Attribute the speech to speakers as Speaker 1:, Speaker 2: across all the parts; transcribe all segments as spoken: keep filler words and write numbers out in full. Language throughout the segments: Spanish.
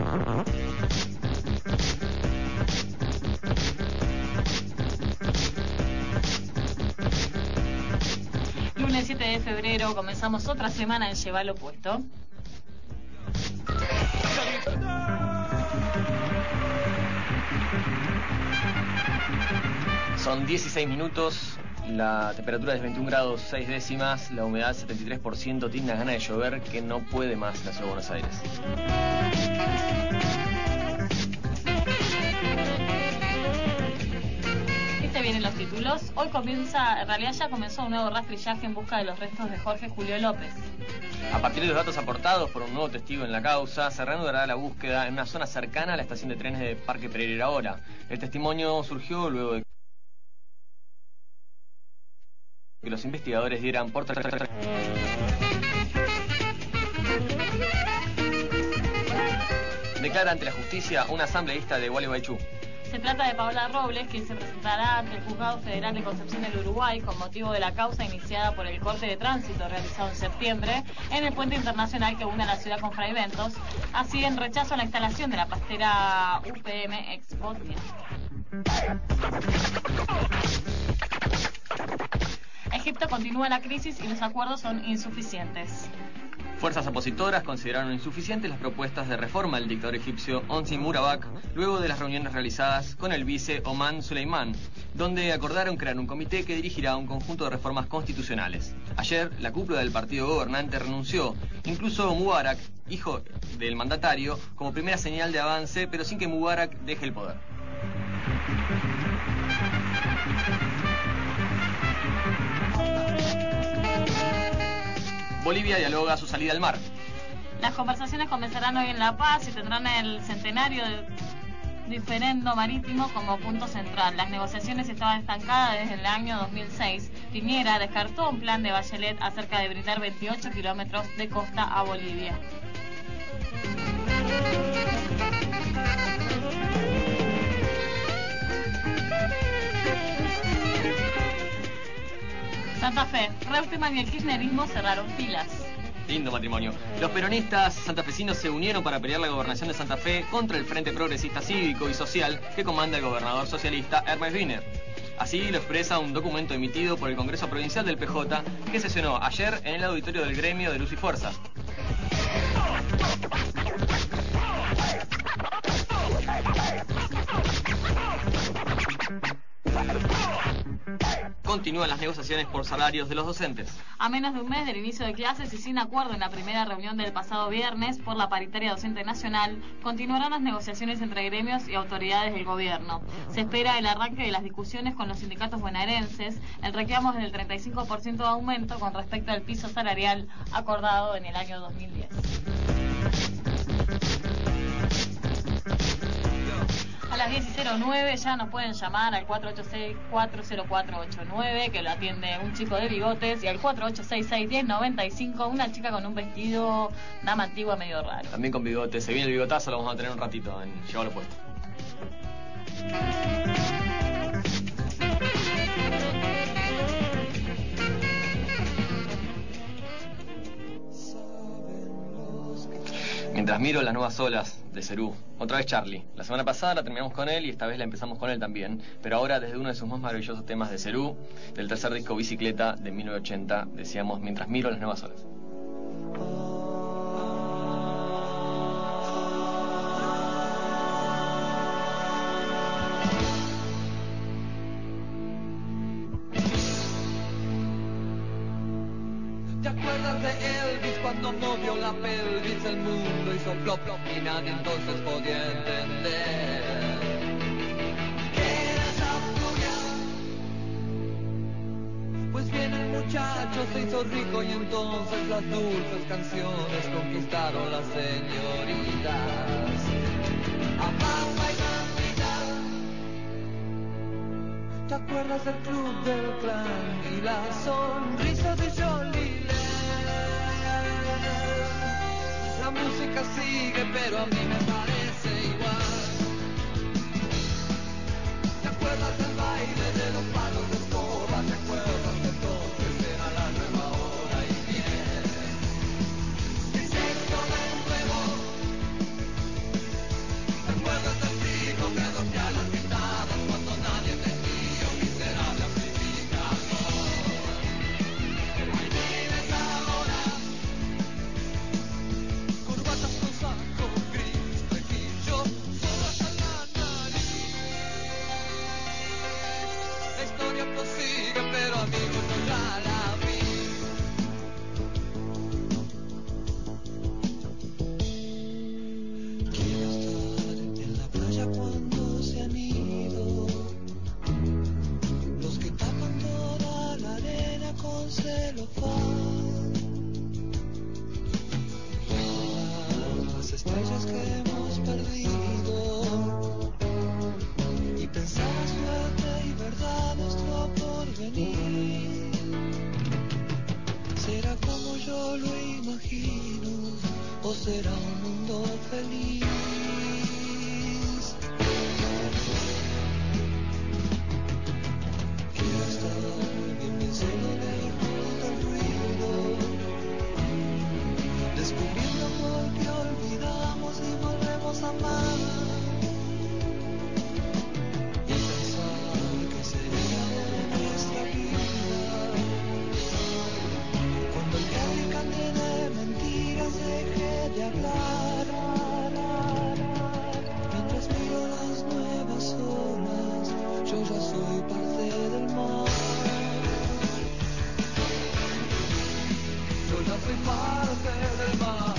Speaker 1: Lunes siete de febrero comenzamos otra semana en Llevalo Puesto.
Speaker 2: Son dieciséis minutos, la temperatura es veintiún grados seis décimas, la humedad setenta y tres por ciento, tiene una gana de llover que no puede más en la ciudad de Buenos Aires.
Speaker 1: Vienen los títulos. Hoy comienza, en realidad ya comenzó un nuevo rastrillaje en busca de los restos de Jorge Julio López.
Speaker 2: A partir de los datos aportados por un nuevo testigo en la causa, se reanudará la búsqueda en una zona cercana a la estación de trenes de Parque Pereira Ahora. El testimonio surgió luego de que los investigadores dieran por declara ante la justicia una asambleísta de Gualeguaychú.
Speaker 1: Se trata de Paola Robles, quien se presentará ante el Juzgado Federal de Concepción del Uruguay con motivo de la causa iniciada por el corte de tránsito realizado en septiembre en el puente internacional que une a la ciudad con Fraiventos, así en rechazo a la instalación de la pastera U P M ex Bosnia. Egipto continúa la crisis y los acuerdos son insuficientes.
Speaker 2: Fuerzas opositoras consideraron insuficientes las propuestas de reforma del dictador egipcio Hosni Mubarak luego de las reuniones realizadas con el vice Oman Suleiman, donde acordaron crear un comité que dirigirá un conjunto de reformas constitucionales. Ayer, la cúpula del partido gobernante renunció, incluso Mubarak, hijo del mandatario, como primera señal de avance, pero sin que Mubarak deje el poder. Bolivia dialoga su salida al mar.
Speaker 1: Las conversaciones comenzarán hoy en La Paz y tendrán el centenario del diferendo marítimo como punto central. Las negociaciones estaban estancadas desde el año dos mil seis. Piñera descartó un plan de Bachelet acerca de brindar veintiocho kilómetros de costa a Bolivia. Santa Fe, Reutemann y el kirchnerismo cerraron filas.
Speaker 2: Lindo matrimonio. Los peronistas santafesinos se unieron para pelear la gobernación de Santa Fe contra el Frente Progresista Cívico y Social que comanda el gobernador socialista Hermes Wiener. Así lo expresa un documento emitido por el Congreso Provincial del P J que sesionó ayer en el auditorio del gremio de Luz y Fuerza. Continúan las negociaciones por salarios de los docentes.
Speaker 1: A menos de un mes del inicio de clases y sin acuerdo en la primera reunión del pasado viernes por la paritaria docente nacional, continuarán las negociaciones entre gremios y autoridades del gobierno. Se espera el arranque de las discusiones con los sindicatos bonaerenses, el reclamo del treinta y cinco por ciento de aumento con respecto al piso salarial acordado en el año dos mil diez. A las diez cero nueve ya nos pueden llamar al cuatro ocho seis, cuatro cero cuatro ocho nueve, que lo atiende un chico de bigotes, y al cuatro ocho seis seis, uno cero nueve cinco, una chica con un vestido dama antigua medio raro.
Speaker 2: También con bigotes. Se viene el bigotazo, lo vamos a tener un ratito en Llevalo Puesto. Mientras miro las nuevas olas de Cerú, otra vez Charlie. La semana pasada la terminamos con él y esta vez la empezamos con él también, pero ahora desde uno de sus más maravillosos temas de Cerú, del tercer disco Bicicleta de mil novecientos ochenta, decíamos Mientras miro las nuevas olas.
Speaker 3: ¿Te acuerdas de Elvis cuando movió la pelvis? El mundo hizo plop plop y nadie entonces podía entender que era Zapdoria. Pues bien, el muchacho se hizo rico y entonces las dulces canciones conquistaron las señoritas. A Pampa y Mamita. ¿Te acuerdas del club del clan y la sonrisa de Jolie? La música sigue, pero a mí me parece igual. ¿Te acuerdas del baile de los palos de escoba? ¿Te acuerdas que entonces era la nueva hora y bien? El sexo de nuevo estrellas que hemos perdido. Y pensaba suerte y verdad nuestro porvenir. ¿Será como yo lo imagino o será un mundo feliz? Quiero estar invencible lejos del ruido, descubriendo por qué olvidamos y volvemos a amar, y pensar que sería de nuestra vida cuando el fabricante de mentiras deje de hablar. Mientras miro las nuevas olas, yo ya soy parte del mar. Yo ya soy parte del mar.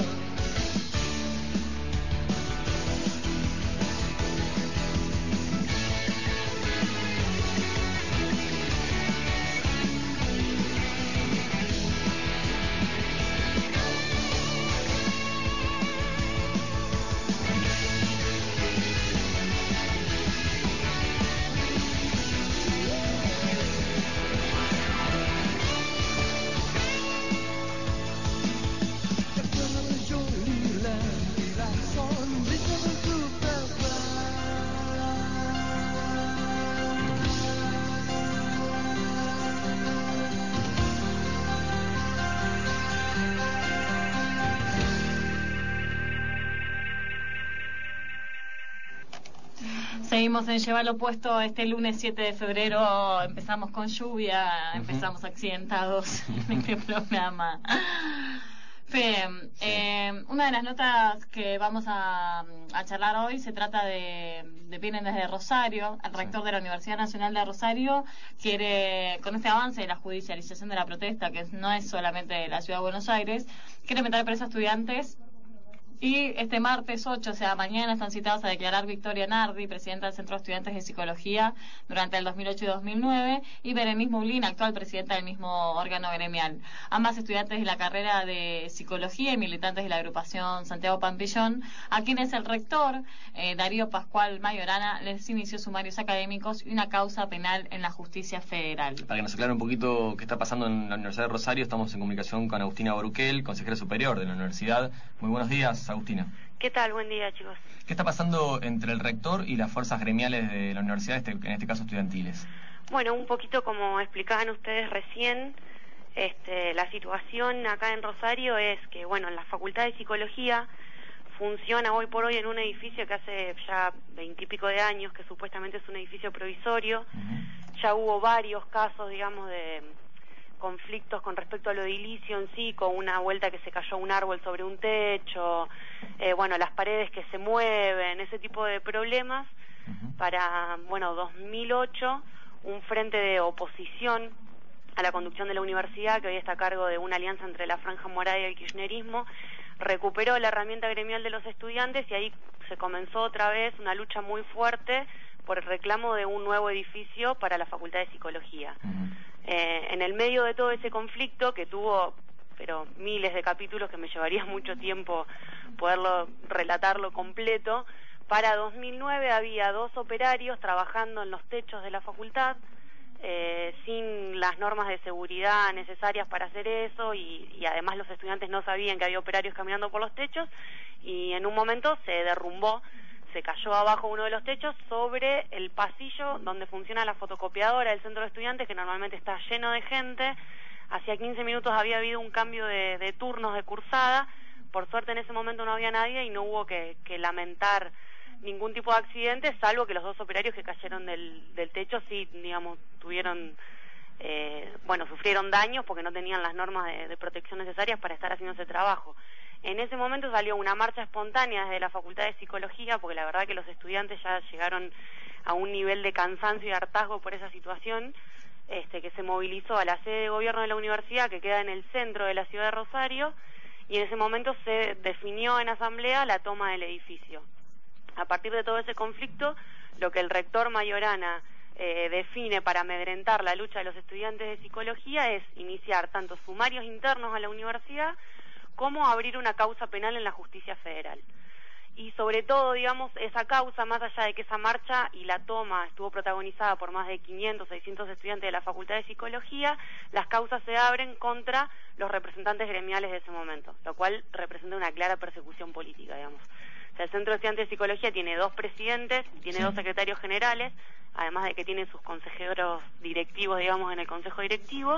Speaker 1: Seguimos en Llevarlo Puesto este lunes siete de febrero. Empezamos con lluvia, uh-huh. empezamos accidentados en este programa. Fe, sí. eh, una de las notas que vamos a, a charlar hoy se trata de, de vienen desde Rosario. El rector sí. de la Universidad Nacional de Rosario quiere, con este avance de la judicialización de la protesta, que no es solamente la ciudad de Buenos Aires, quiere meter presa a estudiantes. Y este martes ocho, o sea, mañana, están citados a declarar Victoria Nardi, presidenta del Centro de Estudiantes de Psicología durante el dos mil ocho y dos mil nueve, y Berenice Moulin, actual presidenta del mismo órgano gremial. Ambas estudiantes de la carrera de Psicología y militantes de la agrupación Santiago Pampillón, a quienes el rector, eh, Darío Pascual Mayorana, les inició sumarios académicos y una causa penal en la justicia federal.
Speaker 2: Para que nos aclare un poquito qué está pasando en la Universidad de Rosario, estamos en comunicación con Agustina Boruquel, consejera superior de la universidad. Muy buenos días, Agustina.
Speaker 4: ¿Qué tal? Buen día, chicos.
Speaker 2: ¿Qué está pasando entre el rector y las fuerzas gremiales de la universidad, este, en este caso estudiantiles?
Speaker 4: Bueno, un poquito como explicaban ustedes recién, este, la situación acá en Rosario es que, bueno, en la Facultad de Psicología funciona hoy por hoy en un edificio que hace ya veintipico de años, que supuestamente es un edificio provisorio. Uh-huh. Ya hubo varios casos, digamos, de conflictos con respecto a lo edilicio en sí, con una vuelta que se cayó un árbol sobre un techo, eh, bueno, las paredes que se mueven, ese tipo de problemas. Uh-huh. Para, bueno, dos mil ocho, un frente de oposición a la conducción de la universidad, que hoy está a cargo de una alianza entre la Franja Morada y el kirchnerismo, recuperó la herramienta gremial de los estudiantes y ahí se comenzó otra vez una lucha muy fuerte por el reclamo de un nuevo edificio para la Facultad de Psicología. Uh-huh. Eh, en el medio de todo ese conflicto, que tuvo pero miles de capítulos que me llevaría mucho tiempo poderlo relatarlo completo, para dos mil nueve había dos operarios trabajando en los techos de la facultad, eh, sin las normas de seguridad necesarias para hacer eso, y, y además los estudiantes no sabían que había operarios caminando por los techos, y en un momento se derrumbó, se cayó abajo uno de los techos sobre el pasillo donde funciona la fotocopiadora del centro de estudiantes, que normalmente está lleno de gente. Hacía quince minutos había habido un cambio de, de turnos de cursada. Por suerte en ese momento no había nadie y no hubo que, que lamentar ningún tipo de accidente, salvo que los dos operarios que cayeron del, del techo sí, digamos, tuvieron, eh, bueno, sufrieron daños porque no tenían las normas de, de protección necesarias para estar haciendo ese trabajo. En ese momento salió una marcha espontánea desde la Facultad de Psicología, porque la verdad que los estudiantes ya llegaron a un nivel de cansancio y hartazgo por esa situación, este, que se movilizó a la sede de gobierno de la universidad, que queda en el centro de la ciudad de Rosario, y en ese momento se definió en asamblea la toma del edificio. A partir de todo ese conflicto, lo que el rector Mayorana eh, define para amedrentar la lucha de los estudiantes de psicología es iniciar tanto sumarios internos a la universidad cómo abrir una causa penal en la justicia federal. Y sobre todo, digamos, esa causa, más allá de que esa marcha y la toma estuvo protagonizada por más de quinientos, seiscientos estudiantes de la Facultad de Psicología, las causas se abren contra los representantes gremiales de ese momento, lo cual representa una clara persecución política, digamos. O sea, el Centro de Estudiantes de Psicología tiene dos presidentes, tiene sí. dos secretarios generales, además de que tiene sus consejeros directivos, digamos, en el consejo directivo.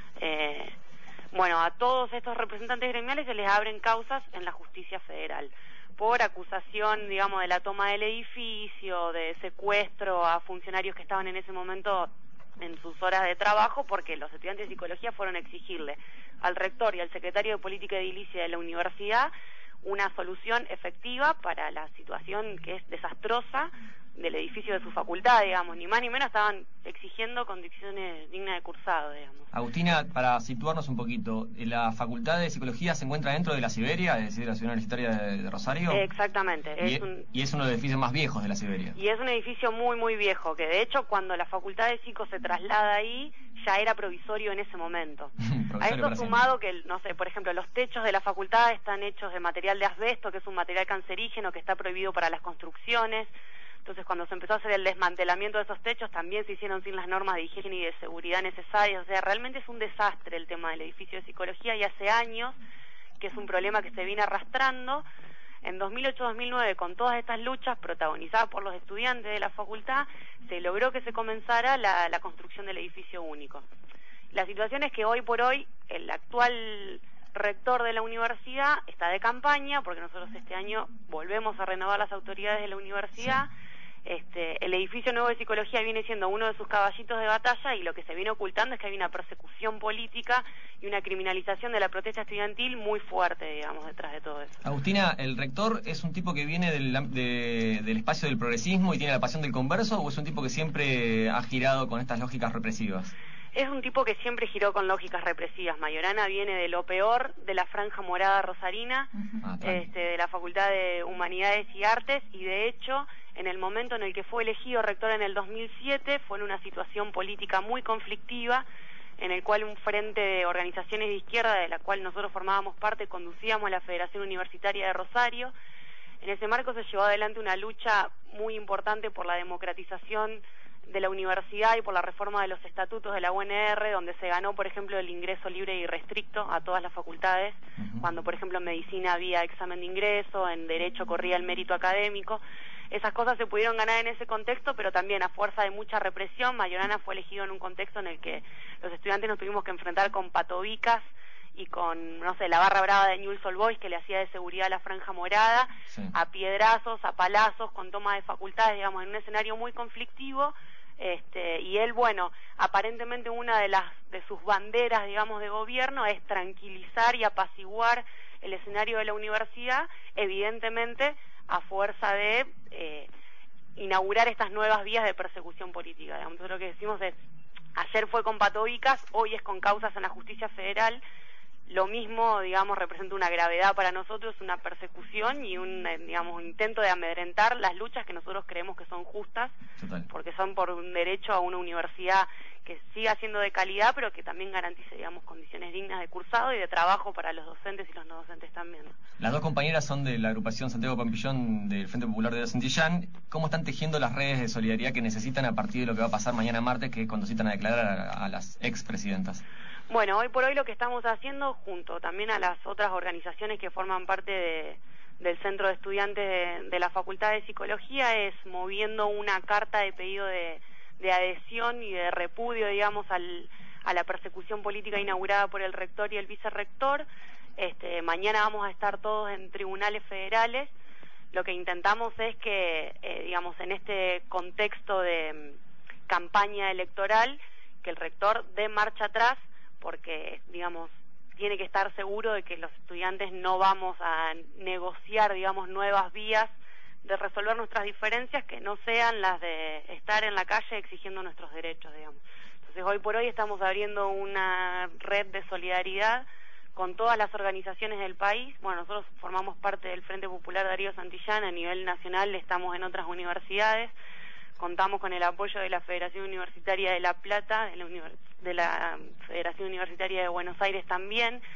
Speaker 4: Eh, bueno, a todos estos representantes gremiales se les abren causas en la justicia federal por acusación, digamos, de la toma del edificio, de secuestro a funcionarios que estaban en ese momento en sus horas de trabajo, porque los estudiantes de psicología fueron a exigirle al rector y al secretario de Política Edilicia de la universidad una solución efectiva para la situación que es desastrosa del edificio de su facultad, digamos, ni más ni menos estaban exigiendo condiciones dignas de cursado, digamos.
Speaker 2: Agustina, para situarnos un poquito, ¿la Facultad de Psicología se encuentra dentro de la Siberia, es decir, la Ciudad Universitaria de, de Rosario?
Speaker 4: Exactamente.
Speaker 2: Y
Speaker 4: es
Speaker 2: es,
Speaker 4: un,
Speaker 2: y es uno de los edificios más viejos de la Siberia.
Speaker 4: Y es un edificio muy, muy viejo, que de hecho cuando la Facultad de Psico se traslada ahí, ya era provisorio en ese momento. A esto sumado que, no sé, por ejemplo, los techos de la facultad están hechos de material de asbesto, que es un material cancerígeno que está prohibido para las construcciones. Entonces, cuando se empezó a hacer el desmantelamiento de esos techos, también se hicieron sin las normas de higiene y de seguridad necesarias. O sea, realmente es un desastre el tema del edificio de psicología, y hace años que es un problema que se viene arrastrando. En dos mil ocho dos mil nueve, con todas estas luchas protagonizadas por los estudiantes de la facultad, se logró que se comenzara la, la construcción del edificio único. La situación es que hoy por hoy el actual rector de la universidad está de campaña, porque nosotros este año volvemos a renovar las autoridades de la universidad. Sí. Este, el edificio nuevo de psicología viene siendo uno de sus caballitos de batalla, y lo que se viene ocultando es que hay una persecución política y una criminalización de la protesta estudiantil muy fuerte, digamos, detrás de todo eso.
Speaker 2: Agustina, ¿el rector es un tipo que viene del, de, del espacio del progresismo y tiene la pasión del converso, o es un tipo que siempre ha girado con estas lógicas represivas?
Speaker 4: Es un tipo que siempre giró con lógicas represivas. Mayorana viene de lo peor de la franja morada rosarina, uh-huh. este, de la Facultad de Humanidades y Artes, y de hecho, en el momento en el que fue elegido rector en el dos mil siete, fue en una situación política muy conflictiva, en el cual un frente de organizaciones de izquierda, de la cual nosotros formábamos parte, conducíamos la Federación Universitaria de Rosario. En ese marco se llevó adelante una lucha muy importante por la democratización de la universidad y por la reforma de los estatutos de la U N R, donde se ganó, por ejemplo, el ingreso libre y restricto a todas las facultades, uh-huh. cuando, por ejemplo, en medicina había examen de ingreso, en derecho corría el mérito académico. Esas cosas se pudieron ganar en ese contexto, pero también a fuerza de mucha represión. Mayorana fue elegido en un contexto en el que los estudiantes nos tuvimos que enfrentar con patobicas y con, no sé, la barra brava de Newell's Old Boys, que le hacía de seguridad a la franja morada, sí. a piedrazos, a palazos, con toma de facultades, digamos, en un escenario muy conflictivo. Este, y él, bueno, aparentemente una de las de sus banderas, digamos, de gobierno es tranquilizar y apaciguar el escenario de la universidad, evidentemente a fuerza de eh, inaugurar estas nuevas vías de persecución política. Digamos. Entonces lo que decimos es, ayer fue con patobicas, hoy es con causas en la justicia federal. Lo mismo, digamos, representa una gravedad para nosotros, una persecución y un, digamos, un intento de amedrentar las luchas que nosotros creemos que son justas, Total. porque son por un derecho a una universidad que siga siendo de calidad, pero que también garantice, digamos, condiciones dignas de cursado y de trabajo para los docentes y los no docentes también.
Speaker 2: Las dos compañeras son de la agrupación Santiago Pampillón del Frente Popular de Santillán. ¿Cómo están tejiendo las redes de solidaridad que necesitan a partir de lo que va a pasar mañana martes, que es cuando citan a declarar a, a las expresidentas?
Speaker 4: Bueno, hoy por hoy lo que estamos haciendo, junto también a las otras organizaciones que forman parte de, del Centro de Estudiantes de, de la Facultad de Psicología, es moviendo una carta de pedido de, de adhesión y de repudio, digamos, al, a la persecución política inaugurada por el rector y el vicerrector. Este, mañana vamos a estar todos en tribunales federales. Lo que intentamos es que, eh, digamos, en este contexto de um, campaña electoral, que el rector dé marcha atrás, porque, digamos, tiene que estar seguro de que los estudiantes no vamos a negociar, digamos, nuevas vías de resolver nuestras diferencias que no sean las de estar en la calle exigiendo nuestros derechos, digamos. Entonces, hoy por hoy estamos abriendo una red de solidaridad con todas las organizaciones del país. Bueno, nosotros formamos parte del Frente Popular Darío Santillán, a nivel nacional estamos en otras universidades. Contamos con el apoyo de la Federación Universitaria de La Plata, de la, Univers- de la Federación Universitaria de Buenos Aires también.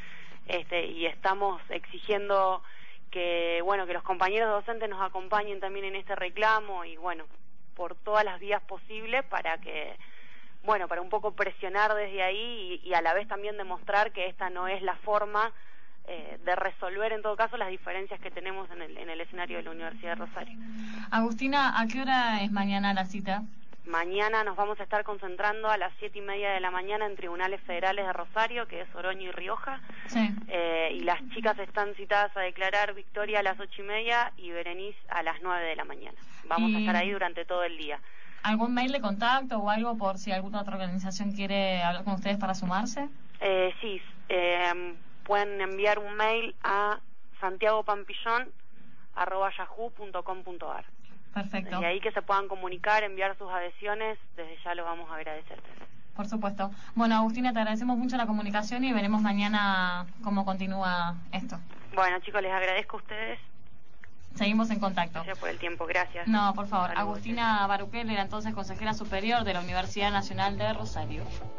Speaker 4: este, y estamos exigiendo que, bueno, que los compañeros docentes nos acompañen también en este reclamo y, bueno, por todas las vías posibles para que, bueno, para un poco presionar desde ahí y, y a la vez también demostrar que esta no es la forma eh, de resolver en todo caso las diferencias que tenemos en el, en el escenario de la Universidad de Rosario.
Speaker 1: Agustina, ¿a qué hora es mañana la cita?
Speaker 4: Mañana nos vamos a estar concentrando a las siete y media de la mañana en Tribunales Federales de Rosario, que es Oroño y Rioja.
Speaker 1: Sí.
Speaker 4: Eh, y las chicas están citadas a declarar Victoria a las ocho y media y Berenice a las nueve de la mañana. Vamos
Speaker 1: y...
Speaker 4: a estar ahí durante todo el día.
Speaker 1: ¿Algún mail de contacto o algo por si alguna otra organización quiere hablar con ustedes para sumarse?
Speaker 4: Eh, sí, eh, pueden enviar un mail a santiagopampillón arroba yahoo punto com punto ar.
Speaker 1: Perfecto.
Speaker 4: Y ahí que se puedan comunicar, enviar sus adhesiones, desde ya lo vamos a agradecer.
Speaker 1: Por supuesto. Bueno, Agustina, te agradecemos mucho la comunicación y veremos mañana cómo continúa esto.
Speaker 4: Bueno, chicos, les agradezco a ustedes.
Speaker 1: Seguimos en contacto.
Speaker 4: Gracias por el tiempo, gracias.
Speaker 1: No, por favor. Agustina Baruquel era entonces consejera superior de la Universidad Nacional de Rosario.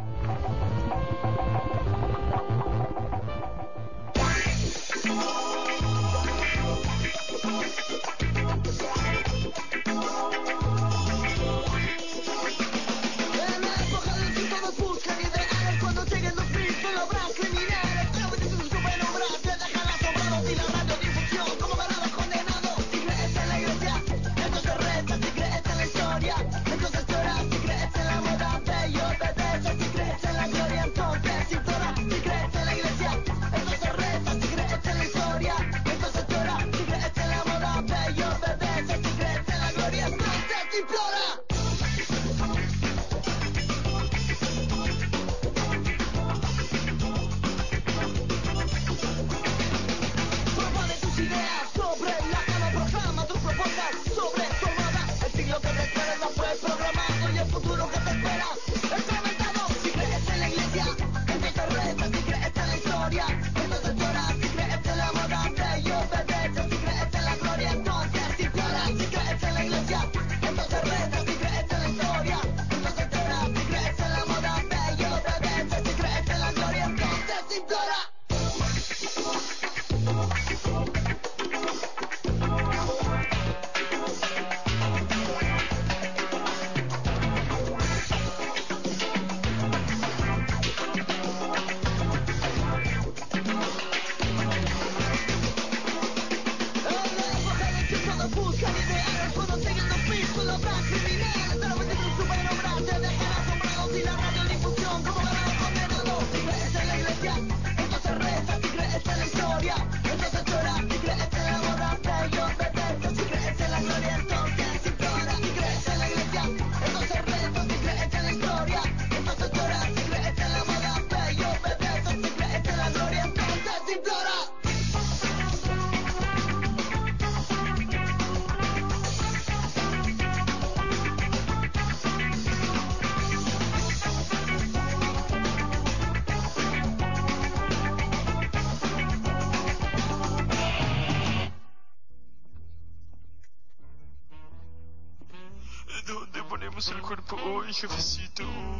Speaker 5: ¿Dónde ponemos el cuerpo hoy, jefecito?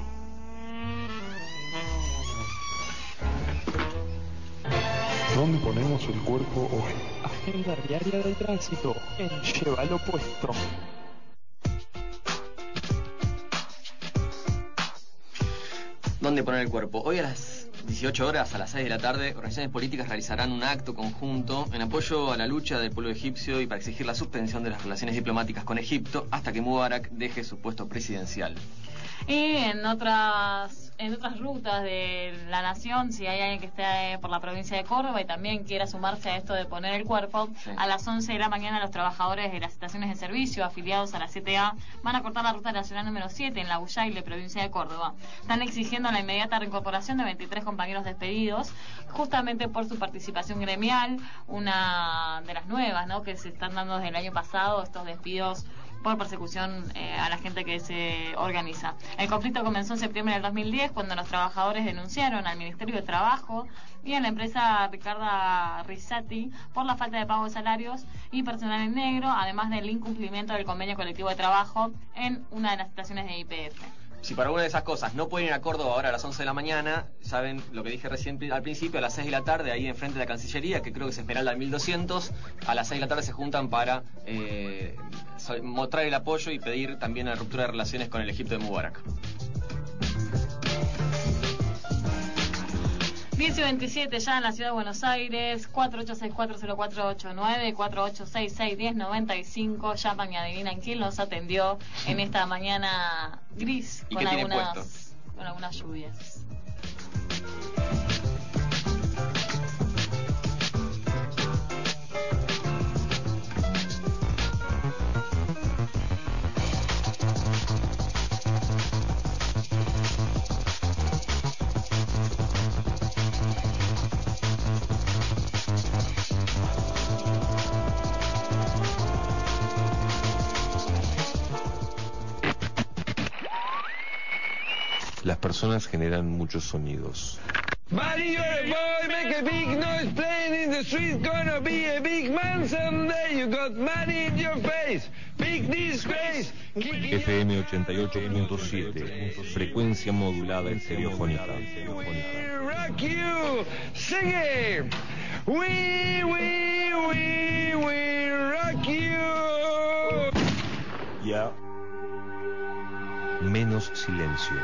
Speaker 6: ¿Dónde ponemos el cuerpo hoy?
Speaker 5: Agenda diaria del tránsito en Llévalo Puesto.
Speaker 2: ¿Dónde poner el cuerpo? Hoy a las dieciocho horas, a las seis de la tarde, organizaciones políticas realizarán un acto conjunto en apoyo a la lucha del pueblo egipcio y para exigir la suspensión de las relaciones diplomáticas con Egipto hasta que Mubarak deje su puesto presidencial.
Speaker 1: Y en otras en otras rutas de la nación, si hay alguien que esté por la provincia de Córdoba y también quiera sumarse a esto de poner el cuerpo, sí. A las once de la mañana los trabajadores de las estaciones de servicio afiliados a la siete A van a cortar la ruta nacional número siete en la Bullaile, provincia de Córdoba. Están exigiendo la inmediata reincorporación de veintitrés compañeros despedidos, justamente por su participación gremial, una de las nuevas, ¿no?, que se están dando desde el año pasado, estos despidos por persecución eh, a la gente que se organiza. El conflicto comenzó en septiembre del dos mil diez cuando los trabajadores denunciaron al Ministerio de Trabajo y a la empresa Ricarda Rizzati por la falta de pago de salarios y personal en negro, además del incumplimiento del convenio colectivo de trabajo en una de las estaciones de Y P F.
Speaker 2: si por alguna de esas cosas no pueden ir a Córdoba ahora a las once de la mañana, saben lo que dije recién al principio, a las seis de la tarde, ahí enfrente de la Cancillería, que creo que es Esmeralda al mil doscientos, a las seis de la tarde se juntan para eh, mostrar el apoyo y pedir también la ruptura de relaciones con el Egipto de Mubarak.
Speaker 1: diez y veintisiete ya en la ciudad de Buenos Aires, cuatro ocho seis cuatro cero cuatro ocho nueve, cuatro ocho seis seis uno cero nueve cinco, llaman y adivinan quién los atendió en esta mañana gris con algunas, con algunas lluvias.
Speaker 7: Las personas generan muchos sonidos.
Speaker 8: Buddy, you're a boy, make a big noise playing in the street, gonna be a big man someday, you got money in your face, big disgrace.
Speaker 7: F M ochenta y ocho punto siete, frecuencia modulada estereofónica.
Speaker 8: We rock you, sing it. We, we, we, we rock you.
Speaker 7: Ya. Menos silencio.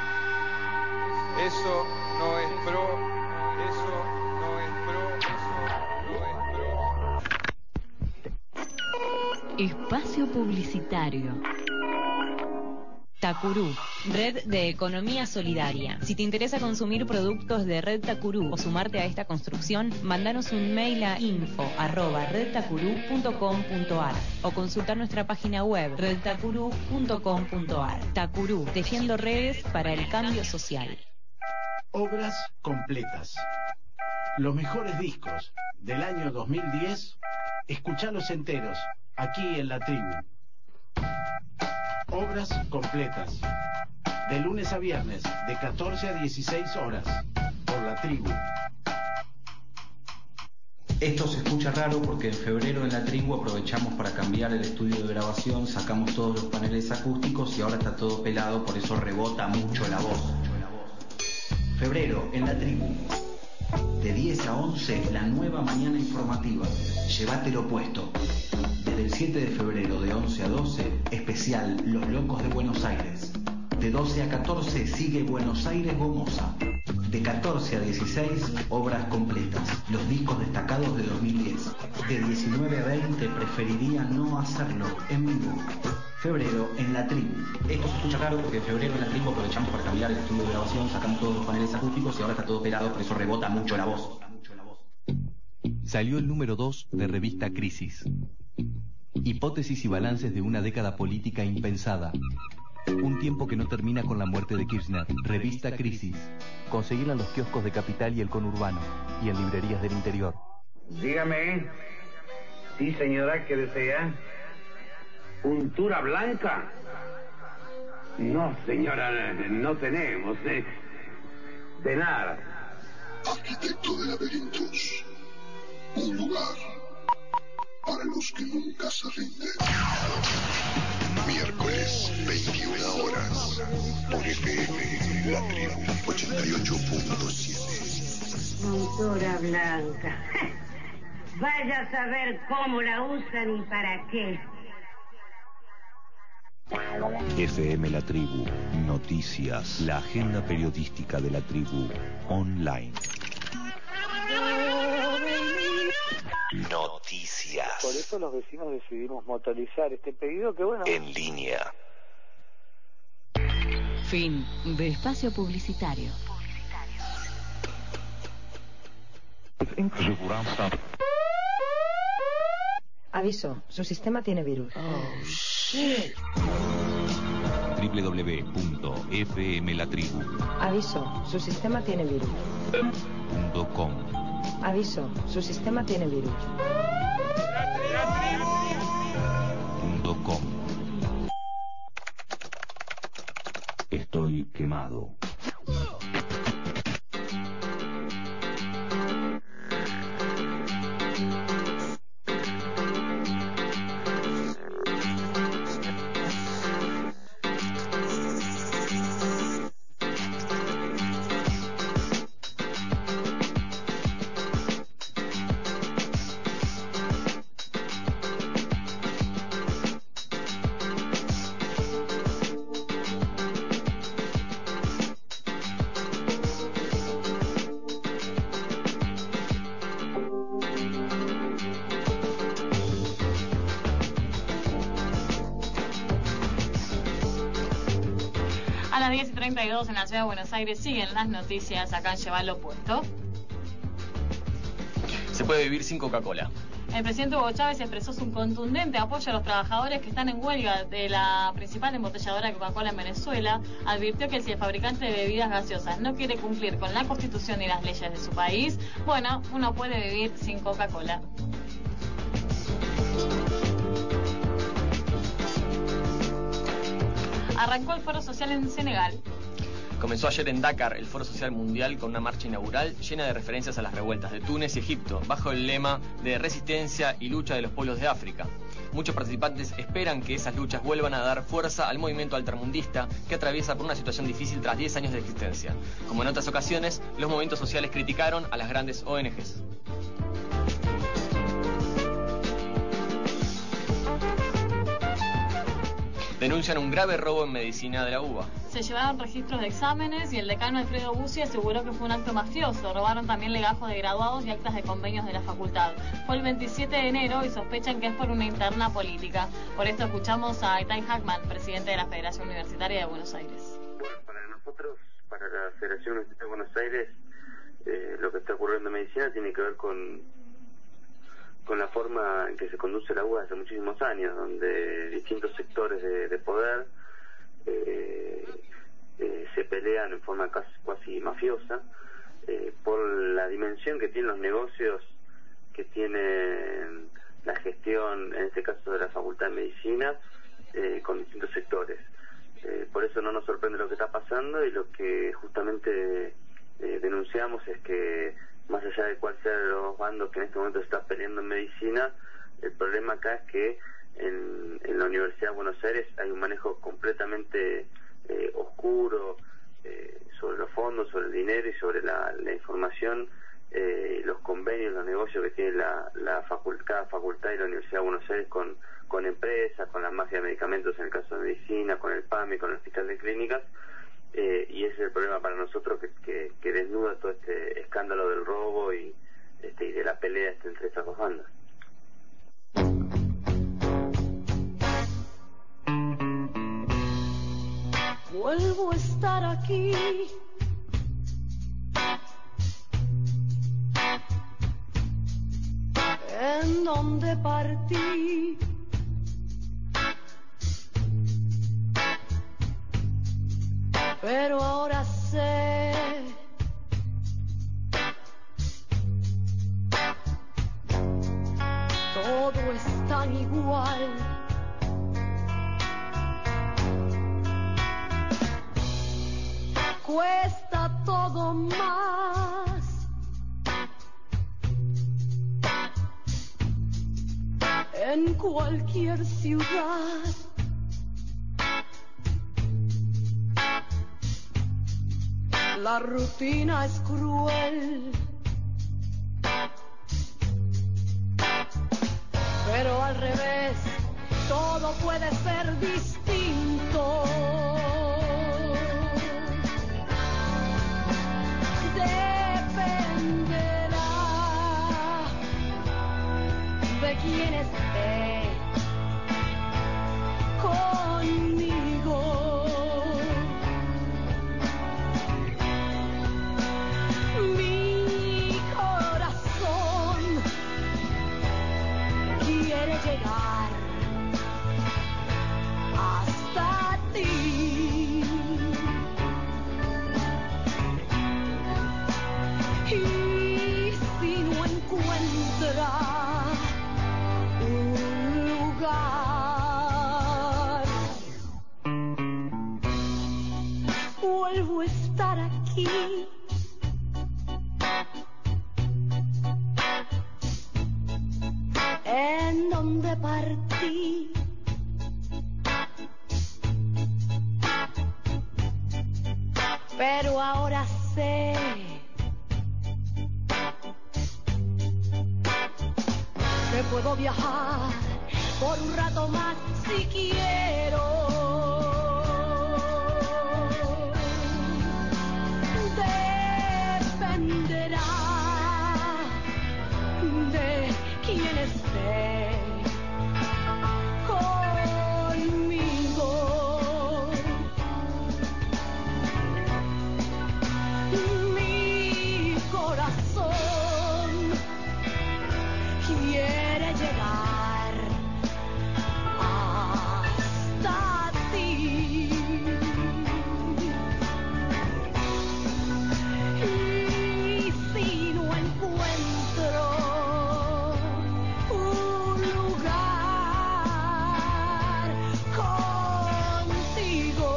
Speaker 8: Eso no es pro, eso no es pro, eso no es pro.
Speaker 9: Espacio publicitario. Tacurú, red de economía solidaria. Si te interesa consumir productos de Red Tacurú o sumarte a esta construcción, mandanos un mail a info arroba red tacurú punto com punto ar o consulta nuestra página web red tacurú punto com punto ar. Tacurú, tejiendo redes para el cambio social.
Speaker 10: Obras completas. Los mejores discos del año dos mil diez, escuchalos enteros, aquí en La Tribu. Obras completas. De lunes a viernes, de catorce a dieciséis horas, por La Tribu.
Speaker 11: Esto se escucha raro porque en febrero en La Tribu aprovechamos para cambiar el estudio de grabación, sacamos todos los paneles acústicos y ahora está todo pelado, por eso rebota mucho la voz. Febrero en La Tribu. De diez a once, la nueva mañana informativa. Llévatelo puesto. Desde el siete de febrero de once a doce, especial Los Locos de Buenos Aires. De doce a catorce sigue Buenos Aires Gomosa. De catorce a dieciséis, obras completas. Los discos destacados de dos mil diez. De diecinueve a veinte, preferiría no hacerlo en vivo. Febrero en La Tribu. Esto se escucha raro porque en febrero en La Tribu aprovechamos para cambiar el estudio de grabación, sacamos todos los paneles acústicos y ahora está todo pelado, por eso rebota mucho la voz.
Speaker 12: Salió el número dos de revista Crisis. Hipótesis y balances de una década política impensada. Un tiempo que no termina con la muerte de Kirchner. Revista Crisis. Conseguirla en los kioscos de Capital y el conurbano, y en librerías del interior.
Speaker 13: Dígame. Sí, señora, ¿qué desea? ¿Untura blanca? No, señora, no tenemos. De, de nada.
Speaker 14: Arquitecto de laberintos. Un lugar para los que nunca se rinden. Miércoles, veintiuna horas, por F M La Tribu ochenta y ocho punto siete.
Speaker 15: Untura blanca. Vaya a saber cómo la usan y para qué.
Speaker 7: F M La Tribu, noticias, la agenda periodística de La Tribu, online. Noticias.
Speaker 16: Por eso los vecinos decidimos motorizar este pedido que bueno...
Speaker 7: En línea.
Speaker 9: Fin de espacio publicitario.
Speaker 17: Aviso, su sistema tiene virus.
Speaker 9: Oh, shit.
Speaker 7: doble u doble u doble u punto f m la tribu
Speaker 17: Aviso, su sistema tiene virus.
Speaker 7: punto com.
Speaker 17: Aviso, su sistema tiene virus.
Speaker 7: punto com. Estoy quemado.
Speaker 1: A las diez y treinta y dos en la ciudad de Buenos Aires siguen las noticias acá en Llevarlo Puesto.
Speaker 2: Se puede vivir sin Coca-Cola.
Speaker 1: El presidente Hugo Chávez expresó su contundente apoyo a los trabajadores que están en huelga de la principal embotelladora de Coca-Cola en Venezuela. Advirtió que si el fabricante de bebidas gaseosas no quiere cumplir con la Constitución y las leyes de su país, bueno, uno puede vivir sin Coca-Cola. Arrancó el Foro Social en Senegal.
Speaker 2: Comenzó ayer en Dakar el Foro Social Mundial con una marcha inaugural llena de referencias a las revueltas de Túnez y Egipto, bajo el lema de resistencia y lucha de los pueblos de África. Muchos participantes esperan que esas luchas vuelvan a dar fuerza al movimiento altermundista que atraviesa por una situación difícil tras diez años de existencia. Como en otras ocasiones, los movimientos sociales criticaron a las grandes O N Ges. Denuncian un grave robo en medicina de la U B A.
Speaker 1: Se llevaron registros de exámenes y el decano Alfredo Bussi aseguró que fue un acto mafioso. Robaron también legajos de graduados y actas de convenios de la facultad. Fue el veintisiete de enero y sospechan que es por una interna política. Por esto escuchamos a Itai Hackman, presidente de la Federación Universitaria de Buenos Aires.
Speaker 18: Bueno, para nosotros, para la Federación Universitaria de Buenos Aires, eh, lo que está ocurriendo en medicina tiene que ver con con la forma en que se conduce la U B A hace muchísimos años, donde distintos sectores de, de poder eh, eh, se pelean en forma casi, casi mafiosa eh, por la dimensión que tienen los negocios, que tienen la gestión, en este caso de la Facultad de Medicina, eh, con distintos sectores. Eh, por eso no nos sorprende lo que está pasando, y lo que justamente eh, denunciamos es que, más allá de cuál sea de los bandos que en este momento se está peleando en medicina, el problema acá es que en, en la Universidad de Buenos Aires hay un manejo completamente eh, oscuro eh, sobre los fondos, sobre el dinero y sobre la, la información, eh, los convenios, los negocios que tiene la, la facultad, cada facultad y la Universidad de Buenos Aires con, con empresas, con la mafia de medicamentos en el caso de medicina, con el P A M I, con el Hospital de Clínicas. Eh, y ese es el problema para nosotros, que, que, que desnuda todo este escándalo del robo y, este, y de la pelea este, entre estas dos bandas.
Speaker 19: Vuelvo a estar aquí, en donde partí. Pero ahora sé todo es tan igual. Cuesta todo más. En cualquier ciudad. La rutina es cruel, pero al revés, todo puede ser distinto. Dependerá de quién esté conmigo. Llegar hasta ti, y si no encuentra un lugar, vuelvo a estar aquí. En donde partí, pero ahora sé que puedo viajar por un rato más si quiero. Dependerá de quién esté conmigo. quiere llegar hasta ti. Y si no encuentro un lugar contigo,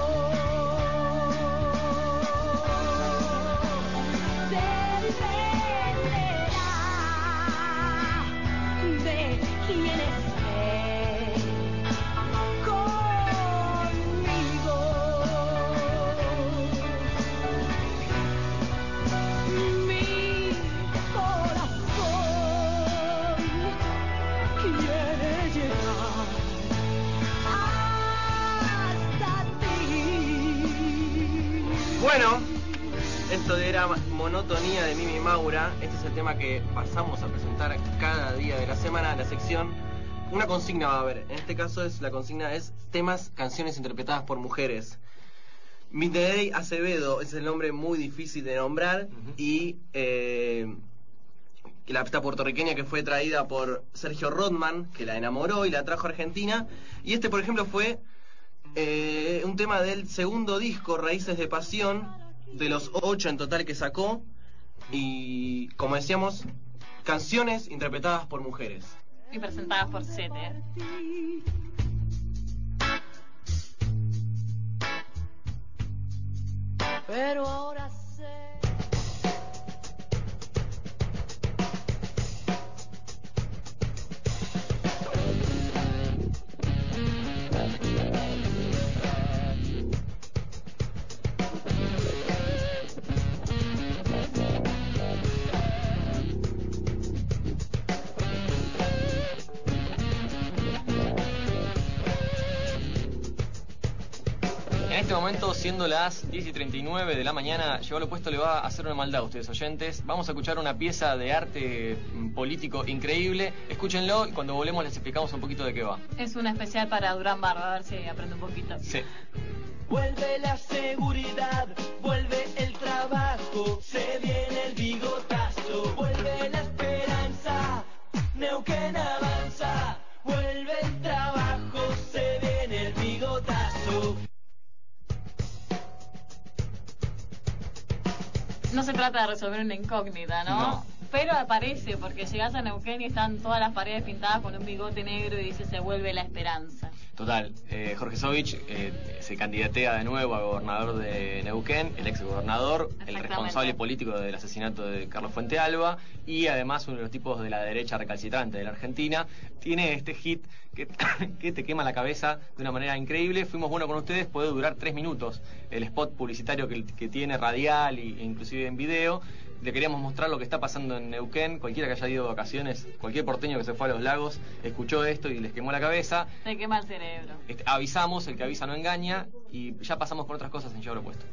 Speaker 19: dependerá de quién esté conmigo. Mi corazón quiere llegar hasta ti.
Speaker 20: Bueno, esto era Monotonía de Mimi Maura. Este es el tema que pasamos a presentar cada día de la semana en la sección. Una consigna va a haber. En este caso es la consigna es temas, canciones interpretadas por mujeres. Midday Acevedo es el nombre muy difícil de nombrar. Uh-huh. Y eh, la esta puertorriqueña que fue traída por Sergio Rodman, que la enamoró y la trajo a Argentina. Y este, por ejemplo, fue eh, un tema del segundo disco, Raíces de Pasión, de los ocho en total que sacó. Y, como decíamos, canciones interpretadas por mujeres.
Speaker 1: Y presentadas por Sete.
Speaker 19: Pero ahora sé.
Speaker 2: En este momento, siendo las diez y treinta y nueve de la mañana, Lleva lo Puesto le va a hacer una maldad a ustedes oyentes. Vamos a escuchar una pieza de arte político increíble. Escúchenlo y cuando volvemos les explicamos un poquito de qué va.
Speaker 1: Es una especial para Durán Barba, a ver si aprende un poquito.
Speaker 2: Sí.
Speaker 3: Vuelve la seguridad, vuelve el trabajo, se viene el bigotazo, vuelve la esperanza, Neuquén avanza, vuelve el trabajo, se viene el bigotazo.
Speaker 1: No se trata de resolver una incógnita, ¿no?
Speaker 2: No.
Speaker 1: Pero aparece, porque llegás a Neuquén y están todas las paredes pintadas con un bigote negro y dice se vuelve la esperanza.
Speaker 2: Total, eh, Jorge Sovich eh, se candidatea de nuevo a gobernador de Neuquén, el ex gobernador, el responsable político del asesinato de Carlos Fuentealba y además uno de los tipos de la derecha recalcitrante de la Argentina. Tiene este hit que, que te quema la cabeza de una manera increíble. Fuimos bueno con ustedes, puede durar tres minutos el spot publicitario que, que tiene radial e inclusive en video. Le queríamos mostrar lo que está pasando en Neuquén. Cualquiera que haya ido de vacaciones, cualquier porteño que se fue a los lagos, escuchó esto y les quemó la cabeza.
Speaker 1: Se quema el cerebro.
Speaker 2: Este, avisamos, el que avisa no engaña, y ya pasamos por otras cosas en Lleva lo Puesto.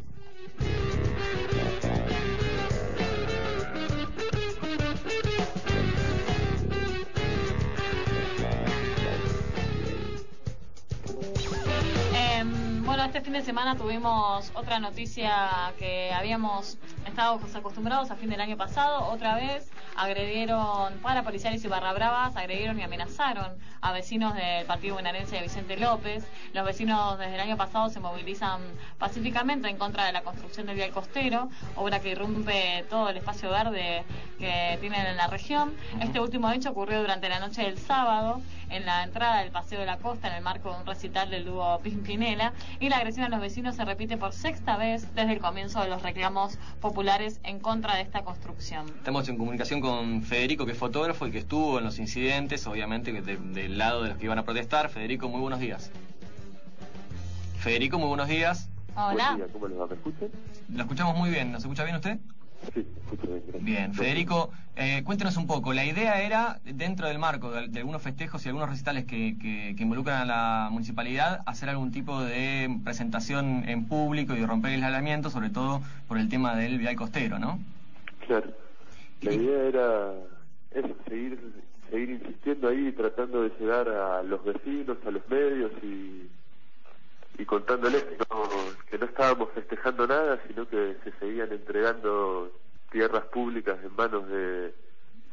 Speaker 1: Bueno, este fin de semana tuvimos otra noticia que habíamos estado acostumbrados a fin del año pasado. Otra vez agredieron parapoliciales y barra bravas, agredieron y amenazaron a vecinos del partido bonaerense de Vicente López. Los vecinos desde el año pasado se movilizan pacíficamente en contra de la construcción del vial costero, obra que irrumpe todo el espacio verde que tienen en la región. Este último hecho ocurrió durante la noche del sábado en la entrada del Paseo de la Costa en el marco de un recital del dúo Pimpinela, y la agresión a los vecinos se repite por sexta vez desde el comienzo de los reclamos populares en contra de esta construcción.
Speaker 2: Estamos en comunicación con Federico, que es fotógrafo y que estuvo en los incidentes, obviamente de, del lado de los que iban a protestar. Federico, muy buenos días. Federico, muy buenos días.
Speaker 1: Hola.
Speaker 21: Buen día, ¿cómo les va? ¿Me escuchan?
Speaker 2: Lo escuchamos muy bien. ¿Nos escucha bien usted?
Speaker 21: Sí, escucho bien. Gracias.
Speaker 2: Bien, Federico, eh, cuéntenos un poco. La idea era, dentro del marco de, de algunos festejos y algunos recitales que, que, que involucran a la municipalidad, hacer algún tipo de presentación en público y romper el aislamiento, sobre todo por el tema del vial costero, ¿no?
Speaker 21: Claro. La idea era eso, seguir, seguir insistiendo ahí, tratando de llegar a los vecinos, a los medios y... y contándoles que no, que no estábamos festejando nada, sino que se seguían entregando tierras públicas en manos de,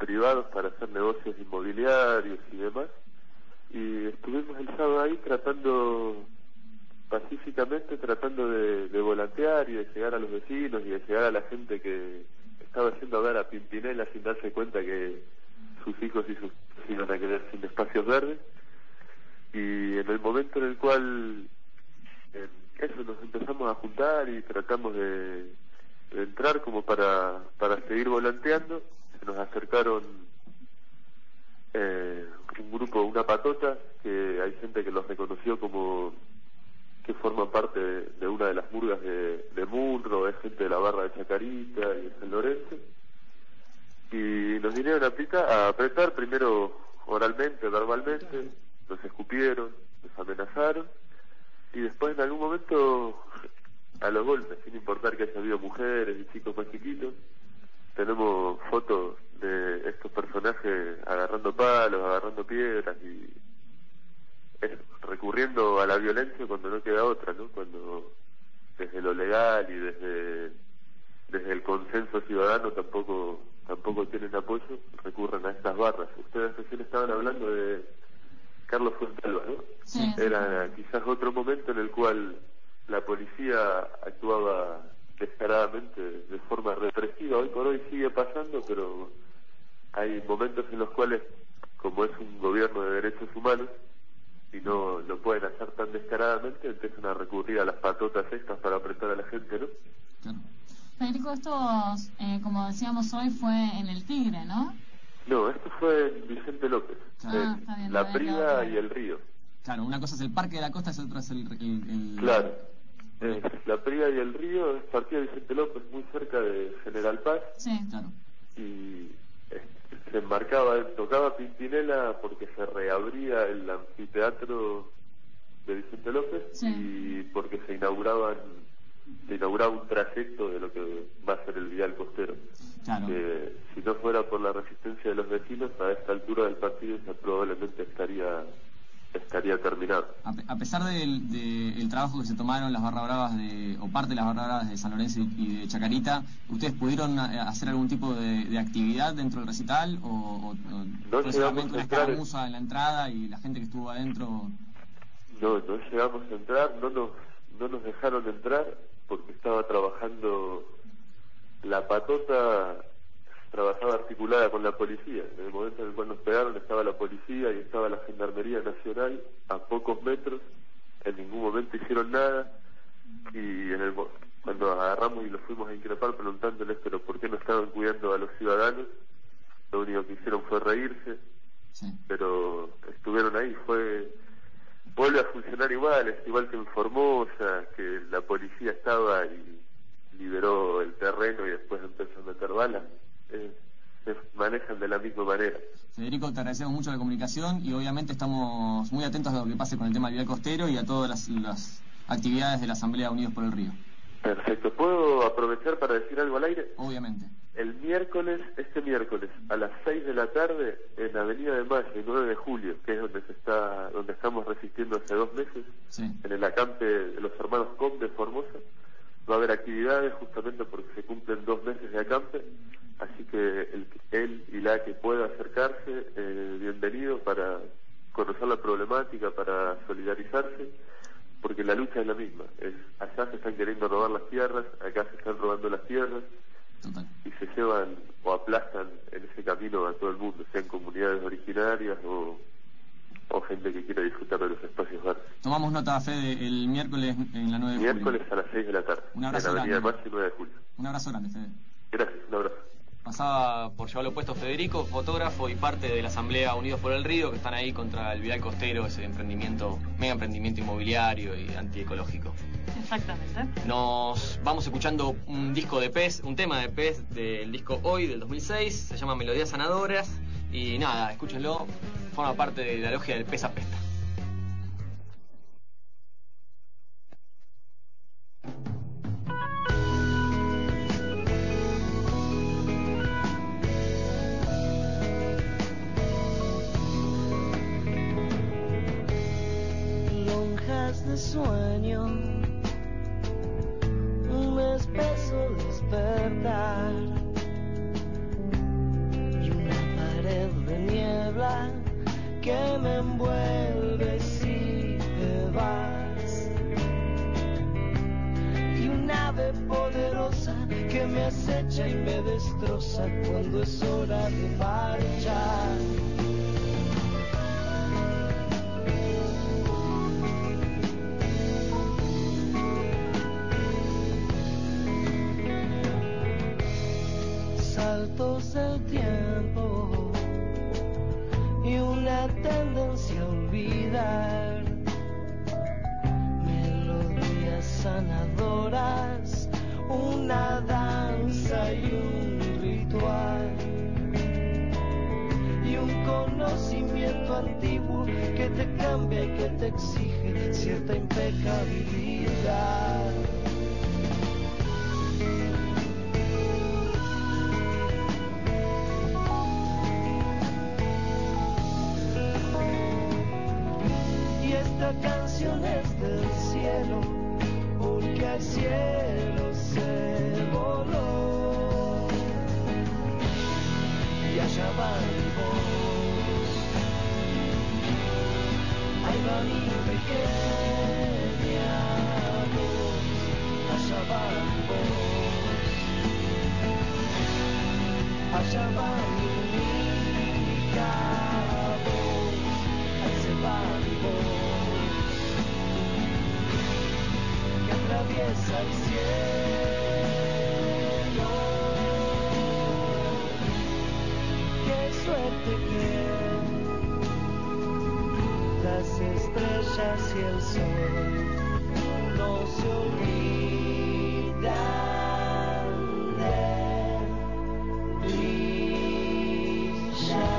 Speaker 21: privados para hacer negocios inmobiliarios y demás. Y estuvimos el sábado ahí tratando, pacíficamente, tratando de, de volantear y de llegar a los vecinos y de llegar a la gente que estaba yendo a ver a Pimpinela sin darse cuenta que sus hijos y sus hijos iban a quedar sin espacios verdes. Y en el momento en el cual eh, eso, nos empezamos a juntar y tratamos de, de entrar como para, para seguir volanteando, se nos acercaron eh, un grupo, una patota, que hay gente que los reconoció como que forman parte de, de una de las murgas de, de Munro, es gente de la barra de Chacarita y de San Lorenzo, y nos vinieron a aplicar, a apretar primero oralmente, verbalmente, nos escupieron, nos amenazaron, y después en algún momento a los golpes, sin importar que haya habido mujeres y chicos más chiquitos. Tenemos fotos de estos personajes agarrando palos, agarrando piedras y eso, recurriendo a la violencia cuando no queda otra, ¿no? Cuando desde lo legal y desde desde el consenso ciudadano tampoco tampoco tienen apoyo, recurren a estas barras. Ustedes recién estaban hablando de Carlos Fuentelva, ¿no?
Speaker 1: Sí.
Speaker 21: Era quizás otro momento en el cual la policía actuaba descaradamente, de forma represiva. Hoy por hoy sigue pasando, pero hay momentos en los cuales, como es un gobierno de derechos humanos y no lo pueden hacer tan descaradamente, empiezan a recurrir a las patotas estas para apretar a la gente, ¿no?
Speaker 1: Claro. Federico, esto, eh, como decíamos hoy, fue en el Tigre, ¿no?
Speaker 21: No, esto fue en Vicente López,
Speaker 1: Ah,
Speaker 21: en
Speaker 1: está bien,
Speaker 21: La
Speaker 1: no,
Speaker 21: Prida
Speaker 1: no,
Speaker 21: y el Río.
Speaker 2: Claro, una cosa es el Parque de la Costa, y otra es el... el, el...
Speaker 21: Claro. Eh, La Prida y el Río es partido de Vicente López, muy cerca de General Paz.
Speaker 1: Sí, claro.
Speaker 21: Y eh, se enmarcaba, tocaba Pimpinela porque se reabría el anfiteatro de Vicente López,
Speaker 1: sí,
Speaker 21: y porque se inauguraban se inauguraba un trayecto de lo que va a ser el vial costero.
Speaker 2: Claro.
Speaker 21: Que si no fuera por la resistencia de los vecinos, a esta altura del partido ya probablemente estaría estaría terminado.
Speaker 2: A, pe a pesar del, del trabajo que se tomaron las barra bravas de, o parte de las barra bravas de San Lorenzo y de Chacarita, ¿ustedes pudieron hacer algún tipo de, de actividad dentro del recital? ¿O, o, o
Speaker 21: no
Speaker 2: fue solamente una escaramuza en la entrada y la gente que estuvo adentro?
Speaker 21: No, no llegamos a entrar, no nos, no nos dejaron entrar porque estaba trabajando la patota, trabajaba articulada con la policía. En el momento en el cual nos pegaron estaba la policía y estaba la Gendarmería Nacional a pocos metros. En ningún momento hicieron nada, y en el cuando agarramos y los fuimos a increpar preguntándoles pero por qué no estaban cuidando a los ciudadanos, lo único que hicieron fue reírse.
Speaker 2: Sí.
Speaker 21: Pero estuvieron ahí. Fue vuelve a funcionar igual, es igual que en Formosa, que la policía estaba y liberó el terreno y después empezó a meter balas. Eh, se manejan de la misma manera.
Speaker 2: Federico, te agradecemos mucho la comunicación y obviamente estamos muy atentos a lo que pase con el tema del vial costero y a todas las, las actividades de la Asamblea Unidos por el Río.
Speaker 21: Perfecto. ¿Puedo aprovechar para decir algo al aire?
Speaker 2: Obviamente.
Speaker 21: El miércoles, este miércoles, a las seis de la tarde, en Avenida de Mayo, nueve de julio, que es donde se está, donde estamos resistiendo hace dos meses,
Speaker 2: sí,
Speaker 21: en el acampe de los hermanos Com de Formosa, va a haber actividades justamente porque se cumplen dos meses de acampe, así que el, él y la que pueda acercarse, eh, bienvenido para conocer la problemática, para solidarizarse, porque la lucha es la misma. Es, allá se están queriendo robar las tierras, acá se están robando las tierras.
Speaker 2: Total.
Speaker 21: Y se llevan o aplastan en ese camino a todo el mundo, sean comunidades originarias o, o gente que quiera disfrutar de los espacios verdes.
Speaker 2: Tomamos nota, Fede, el miércoles en la nueve de julio.
Speaker 21: Miércoles a las seis de la tarde.
Speaker 2: Un abrazo
Speaker 21: en la Avenida
Speaker 2: grande.
Speaker 21: de Mayo, nueve de julio.
Speaker 2: Un abrazo grande, Fede.
Speaker 21: Gracias, un abrazo.
Speaker 2: Pasaba por llevar lo opuesto Federico, fotógrafo y parte de la Asamblea Unidos por el Río, que están ahí contra el vial costero, ese emprendimiento, mega emprendimiento inmobiliario y antiecológico.
Speaker 1: Exactamente.
Speaker 2: Nos vamos escuchando un disco de Pez, un tema de Pez del disco Hoy del dos mil seis, se llama Melodías Sanadoras, y nada, escúchenlo, forma parte de la logia del Pez Apesta.
Speaker 3: De sueño, un espeso despertar y una me envuelves y te vas. Y un ave poderosa que me acecha y me destroza cuando es hora de marchar. Saltos del tiempo y una tendencia a olvidar, melodías sanadoras, una danza y un ritual, y un conocimiento antiguo que te cambia y que te exige cierta impecabilidad. Esta canción es del cielo, porque al cielo se voló. Y allá va mi voz, ahí va mi pequeña voz, allá va mi voz, allá va mi única voz, ahí se va mi voz. Atraviesa el cielo. Qué suerte que las estrellas y el sol no se olvidan de brillar.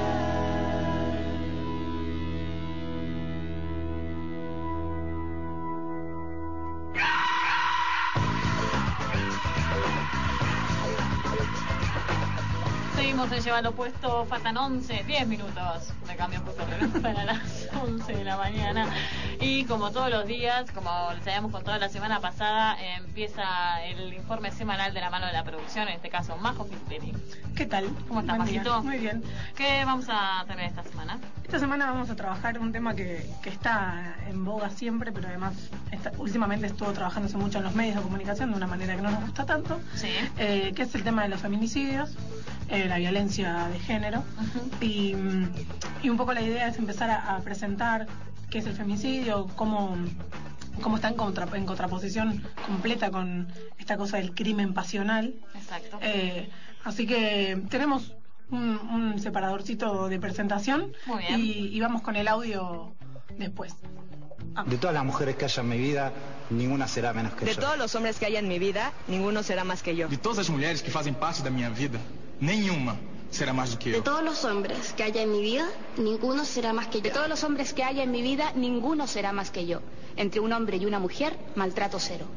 Speaker 1: Seguimos en Llévalo Puesto, faltan once, diez minutos de cambio puesto reloj para las once de la mañana. Y como todos los días, como les habíamos contado la semana pasada, empieza el informe semanal de la mano de la producción, en este caso Majo Filiperi.
Speaker 4: ¿Qué tal?
Speaker 1: ¿Cómo estás,
Speaker 4: Buen día.
Speaker 1: Majito?
Speaker 4: Muy bien.
Speaker 1: ¿Qué vamos a tener esta semana?
Speaker 4: Esta semana vamos a trabajar un tema que, que está en boga siempre, pero además está, últimamente estuvo trabajándose mucho en los medios de comunicación de una manera que no nos gusta tanto,
Speaker 1: sí.
Speaker 4: eh, que es el tema de los feminicidios, eh, la violencia de género. Uh-huh. y, y un poco la idea es empezar a, a presentar qué es el femicidio, cómo, cómo está en, contra, en contraposición completa con esta cosa del crimen pasional.
Speaker 1: Exacto.
Speaker 4: Eh, así que tenemos un, un separadorcito de presentación.
Speaker 1: Muy bien.
Speaker 4: Y, y vamos con el audio después.
Speaker 22: Ah. De todas las mujeres que haya en mi vida, ninguna será menos que
Speaker 23: de
Speaker 22: yo.
Speaker 23: De todos los hombres que haya en mi vida, ninguno será más que yo.
Speaker 24: De todas las mujeres que hacen parte de mi vida, ninguna será más do que yo.
Speaker 25: De todos los hombres que haya en mi vida, ninguno será más que yo.
Speaker 26: De todos los hombres que haya en mi vida, ninguno será más que yo. Entre un hombre y una mujer, maltrato cero.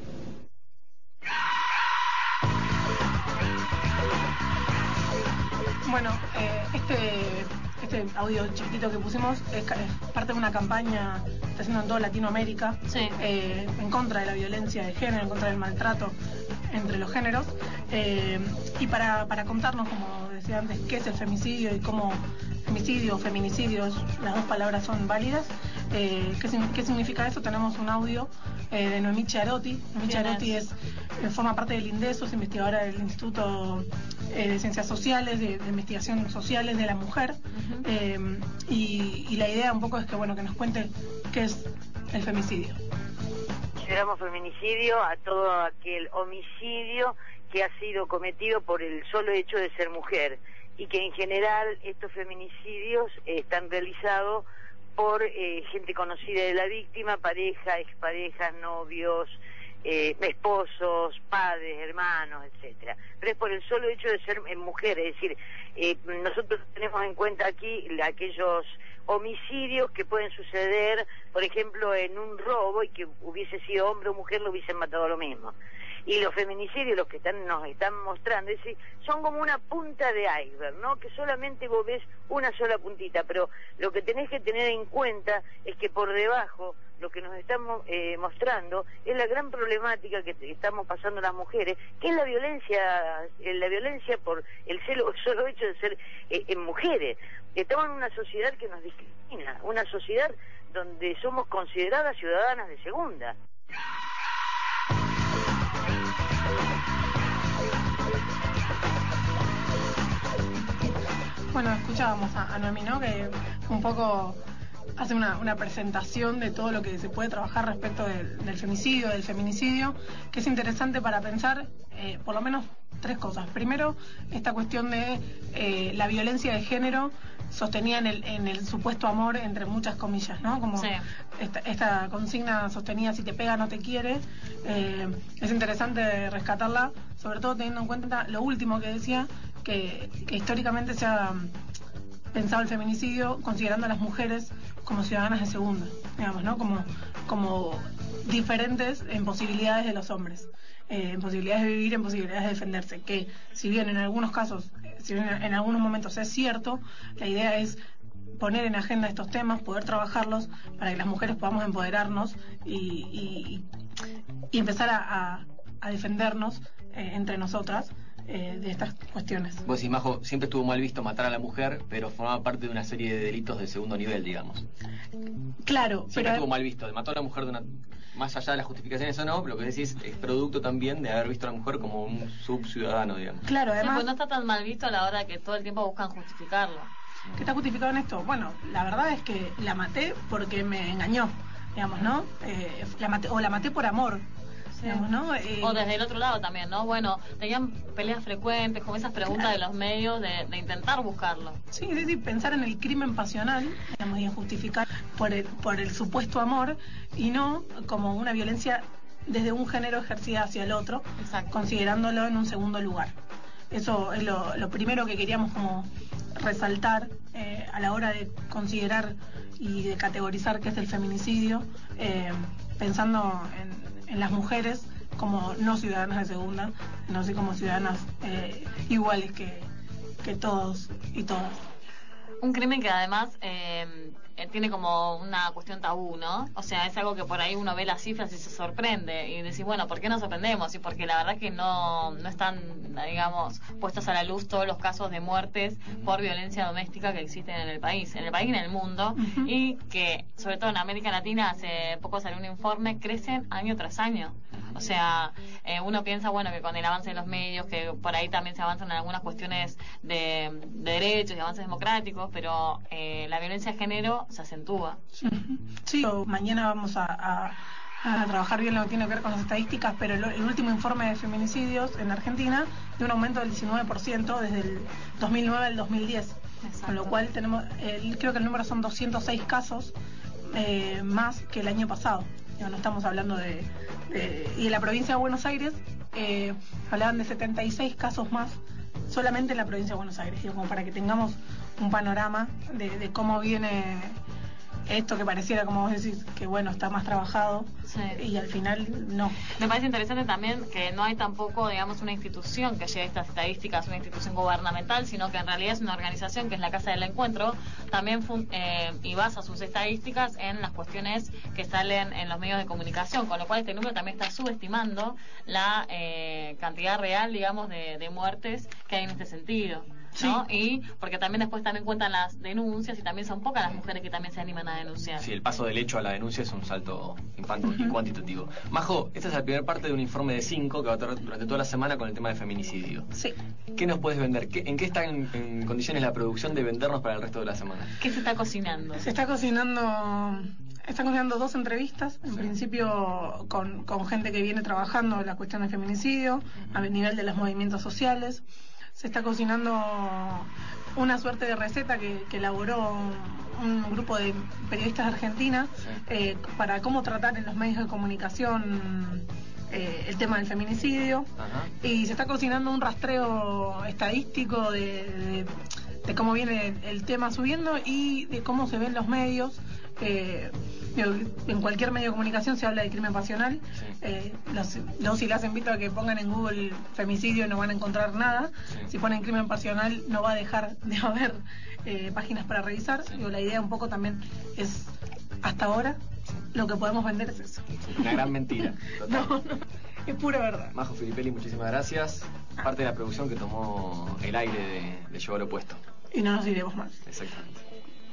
Speaker 4: Bueno, eh, este, este audio chiquitito que pusimos es, es parte de una campaña que está haciendo en toda Latinoamérica,
Speaker 1: sí.
Speaker 4: eh, en contra de la violencia de género, en contra del maltrato entre los géneros, eh, y para, para contarnos, como decía antes, qué es el femicidio y cómo femicidio o feminicidio, las dos palabras son válidas, eh, qué, qué significa eso, tenemos un audio eh, de Noemí Chiarotti. Noemí Chiarotti es, eh, forma parte del INDESO, es investigadora del Instituto eh, de Ciencias Sociales, de, de Investigación Sociales de la Mujer, uh-huh. eh, y, y la idea un poco es que, bueno, que nos cuente qué es el femicidio.
Speaker 27: Consideramos feminicidio a todo aquel homicidio que ha sido cometido por el solo hecho de ser mujer, y que en general estos feminicidios eh, están realizados por eh, gente conocida de la víctima, pareja, exparejas, novios, eh, esposos, padres, hermanos, etcétera. Pero es por el solo hecho de ser eh, mujer, es decir, eh, nosotros tenemos en cuenta aquí aquellos homicidios que pueden suceder, por ejemplo, en un robo, y que hubiese sido hombre o mujer lo hubiesen matado lo mismo. Y los feminicidios, los que están nos están mostrando, es decir, son como una punta de iceberg, ¿no? Que solamente vos ves una sola puntita, pero lo que tenés que tener en cuenta es que por debajo lo que nos estamos eh, mostrando es la gran problemática que estamos pasando las mujeres, que es la violencia, eh, la violencia por el solo, solo hecho de ser eh, en mujeres. Estamos en una sociedad que nos discrimina, una sociedad donde somos consideradas ciudadanas de segunda.
Speaker 4: Bueno, escuchábamos a, a Noemí, ¿no? Que un poco hace una, una presentación de todo lo que se puede trabajar respecto del, del femicidio, del feminicidio, que es interesante para pensar eh, por lo menos tres cosas. Primero, esta cuestión de eh, la violencia de género sostenida en el, en el supuesto amor, entre muchas comillas, ¿no? Como sí. esta, esta consigna sostenida, si te pega no te quiere, eh, es interesante rescatarla, sobre todo teniendo en cuenta lo último que decía, que, que históricamente se ha pensado el feminicidio considerando a las mujeres como ciudadanas de segunda, digamos, ¿no? Como, como diferentes en posibilidades de los hombres, eh, en posibilidades de vivir, en posibilidades de defenderse, que si bien en algunos casos, si bien en algunos momentos es cierto, la idea es poner en agenda estos temas, poder trabajarlos para que las mujeres podamos empoderarnos y, y, y empezar a, a, a defendernos eh, entre nosotras. Eh, de estas cuestiones.
Speaker 2: Vos decís, Majo, siempre estuvo mal visto matar a la mujer, pero formaba parte de una serie de delitos de segundo nivel, digamos.
Speaker 4: Claro,
Speaker 2: siempre
Speaker 4: pero...
Speaker 2: estuvo mal visto, de mató a la mujer de una... más allá de las justificaciones o no, lo que decís es producto también de haber visto a la mujer como un subciudadano, digamos.
Speaker 4: Claro, además...
Speaker 1: Sí, pues no está tan mal visto a la hora que todo el tiempo buscan justificarlo.
Speaker 4: ¿Qué está justificado en esto? Bueno, la verdad es que la maté porque me engañó, digamos, ¿no? Eh, la maté, o la maté por amor. Digamos, ¿no? Eh,
Speaker 1: o desde el otro lado también, ¿no? Bueno, tenían peleas frecuentes, como esas preguntas claro. de los medios de, de intentar buscarlo.
Speaker 4: Sí, es decir, pensar en el crimen pasional, digamos, y en justificar por el, por el supuesto amor, y no como una violencia desde un género ejercida hacia el otro, Exacto. considerándolo en un segundo lugar. Eso es lo, lo primero que queríamos como resaltar eh, a la hora de considerar y de categorizar qué es el feminicidio, eh, pensando en en las mujeres como no ciudadanas de segunda, no así como ciudadanas eh, iguales que, que todos y todas.
Speaker 1: Un crimen que además eh, tiene como una cuestión tabú, ¿no? O sea, es algo que por ahí uno ve las cifras y se sorprende y decís, bueno, ¿por qué nos sorprendemos? Y porque la verdad que no, no están, digamos, puestos a la luz todos los casos de muertes por violencia doméstica que existen en el país, en el país y en el mundo, uh-huh. y que, sobre todo en América Latina, hace poco salió un informe, crecen año tras año. O sea, eh, uno piensa, bueno, que con el avance de los medios, que por ahí también se avanzan en algunas cuestiones de, de derechos y avances democráticos, pero eh, la violencia de género se acentúa.
Speaker 4: Sí, mañana vamos a, a, a trabajar bien lo que tiene que ver con las estadísticas, pero el, el último informe de feminicidios en Argentina de un aumento del diecinueve por ciento desde el dos mil nueve al dos mil diez. Exacto. Con lo cual tenemos, el, creo que el número son doscientos seis casos eh, más que el año pasado. No estamos hablando de, de... Y en la provincia de Buenos Aires eh, hablaban de setenta y seis casos más solamente en la provincia de Buenos Aires, digo, como para que tengamos un panorama de, de cómo viene esto que pareciera, como vos decís, que bueno, está más trabajado, sí. y al final no.
Speaker 1: Me parece interesante también que no hay tampoco, digamos, una institución que lleve estas estadísticas, una institución gubernamental, sino que en realidad es una organización que es la Casa del Encuentro, también eh, y basa sus estadísticas en las cuestiones que salen en los medios de comunicación, con lo cual este número también está subestimando la eh, cantidad real, digamos, de, de muertes que hay en este sentido. ¿no? Sí. Y porque también después también cuentan las denuncias y también son pocas las mujeres que también se animan a denunciar.
Speaker 2: Sí, el paso del hecho a la denuncia es un salto uh-huh. cuantitativo. Majo, esta es la primera parte de un informe de cinco que va a estar durante toda la semana con el tema de feminicidio.
Speaker 4: Sí.
Speaker 2: ¿Qué nos puedes vender? ¿Qué, ¿En qué está en, en condiciones la producción de vendernos para el resto de la semana?
Speaker 1: ¿Qué se está cocinando?
Speaker 4: Se está cocinando... Están cocinando dos entrevistas, en sí. principio con, con gente que viene trabajando la cuestión del feminicidio, uh-huh. a nivel de los movimientos sociales. Se está cocinando una suerte de receta que, que elaboró un grupo de periodistas de Argentina sí. eh, para cómo tratar en los medios de comunicación eh, el tema del feminicidio. Ajá. Y se está cocinando un rastreo estadístico de, de, de cómo viene el tema subiendo y de cómo se ven los medios. Eh, en cualquier medio de comunicación se habla de crimen pasional.
Speaker 2: Sí.
Speaker 4: Eh, los, los y las invito a que pongan en Google femicidio y no van a encontrar nada.
Speaker 2: Sí.
Speaker 4: Si ponen crimen pasional no va a dejar de haber eh, páginas para revisar.
Speaker 2: Sí.
Speaker 4: Digo, la idea un poco también es, hasta ahora, lo que podemos vender es eso.
Speaker 2: Una gran mentira.
Speaker 4: No, no, es pura verdad.
Speaker 2: Majo Filippelli, muchísimas gracias. Parte de la producción que tomó el aire de, de Llevo lo Opuesto.
Speaker 4: Y no nos iremos más.
Speaker 2: Exactamente.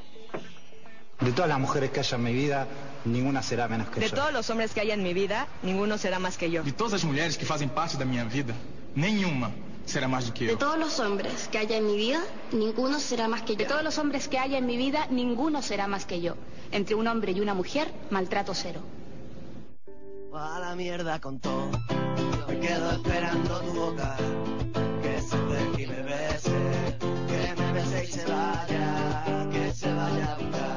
Speaker 22: De todas las mujeres que haya en mi vida, ninguna será menos que
Speaker 23: De
Speaker 22: yo.
Speaker 23: todos los hombres que hay en mi vida, ninguno será más que yo.
Speaker 24: De todas as mulheres que fazem parte da minha vida, nenhuma será mais do que
Speaker 25: De
Speaker 24: eu.
Speaker 25: todos los hombres que haya en mi vida, ninguno será más que yo.
Speaker 26: De todos los hombres que haya en mi vida, ninguno será más que yo. Entre un hombre y una mujer, maltrato cero.
Speaker 3: A la mierda con todo, me quedo esperando tu boca, que se acerque y me bese, que me bese y se vaya, que se vaya a buscar.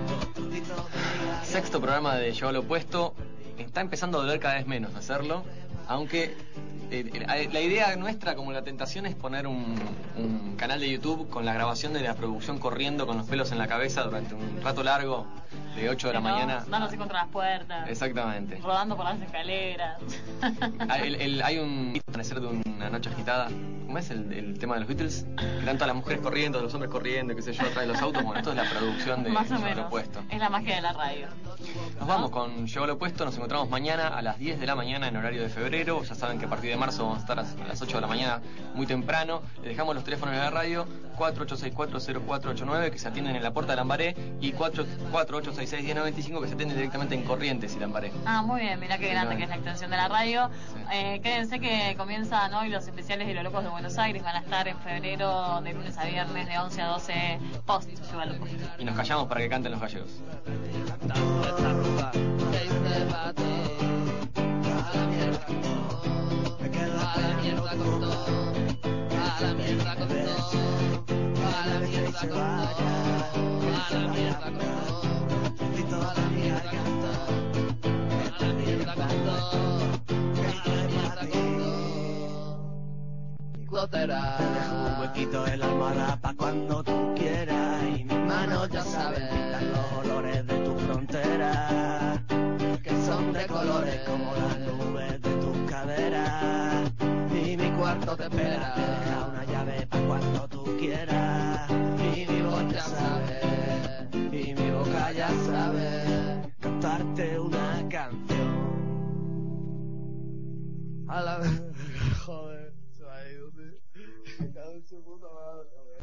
Speaker 2: Sexto programa de Llevo lo Opuesto. Está empezando a doler cada vez menos hacerlo, aunque eh, la idea nuestra, como la tentación, es poner un, un canal de YouTube con la grabación de la producción corriendo con los pelos en la cabeza durante un rato largo, de ocho de la
Speaker 1: No,
Speaker 2: mañana.
Speaker 1: dándose contra las puertas.
Speaker 2: Exactamente.
Speaker 1: Rodando por las escaleras.
Speaker 2: El, el, hay un amanecer de una noche agitada. ¿Cómo es el, el tema de los Beatles? Que tanto las mujeres corriendo, los hombres corriendo, qué sé yo, atrás de los autos. Bueno, esto es la producción de
Speaker 1: Más o
Speaker 2: Llevo lo
Speaker 1: menos.
Speaker 2: Opuesto.
Speaker 1: Es la magia de la radio.
Speaker 2: Nos vamos con Llevo lo Opuesto. Nos encontramos mañana a las diez de la mañana en horario de febrero. Ya saben que a partir de marzo vamos a estar a las ocho de la mañana muy temprano. Les dejamos los teléfonos de la radio: cuatro ocho seis cuatro cero cuatro ocho nueve, que se atienden en la Puerta de Lambaré, y cuatro ocho seis seis uno cero nueve cinco, que se atienden directamente en Corrientes y Lambaré.
Speaker 1: Ah, muy bien, mirá qué grande
Speaker 2: Sí,
Speaker 1: que es la extensión de la radio.
Speaker 2: Sí.
Speaker 1: Eh, quédense que comienzan hoy los especiales de Los Locos de Buenos Aires. Van a estar en febrero, de lunes a viernes, de once a doce, post Llevo lo Opuesto.
Speaker 2: Y nos callamos para que canten los gallegos.
Speaker 3: Te dejo un huequito en la almohada pa' cuando tú quieras, y mis manos ya saben pintar los olores de tu frontera, que son de colores como las nubes de tus caderas, y mi cuarto te espera, te deja una llave pa' cuando tú quieras, y mi voz ya sabe, y mi boca ya sabe cantarte una canción a la vez. Joder, se va a ir, ¿dónde? Cada un segundo.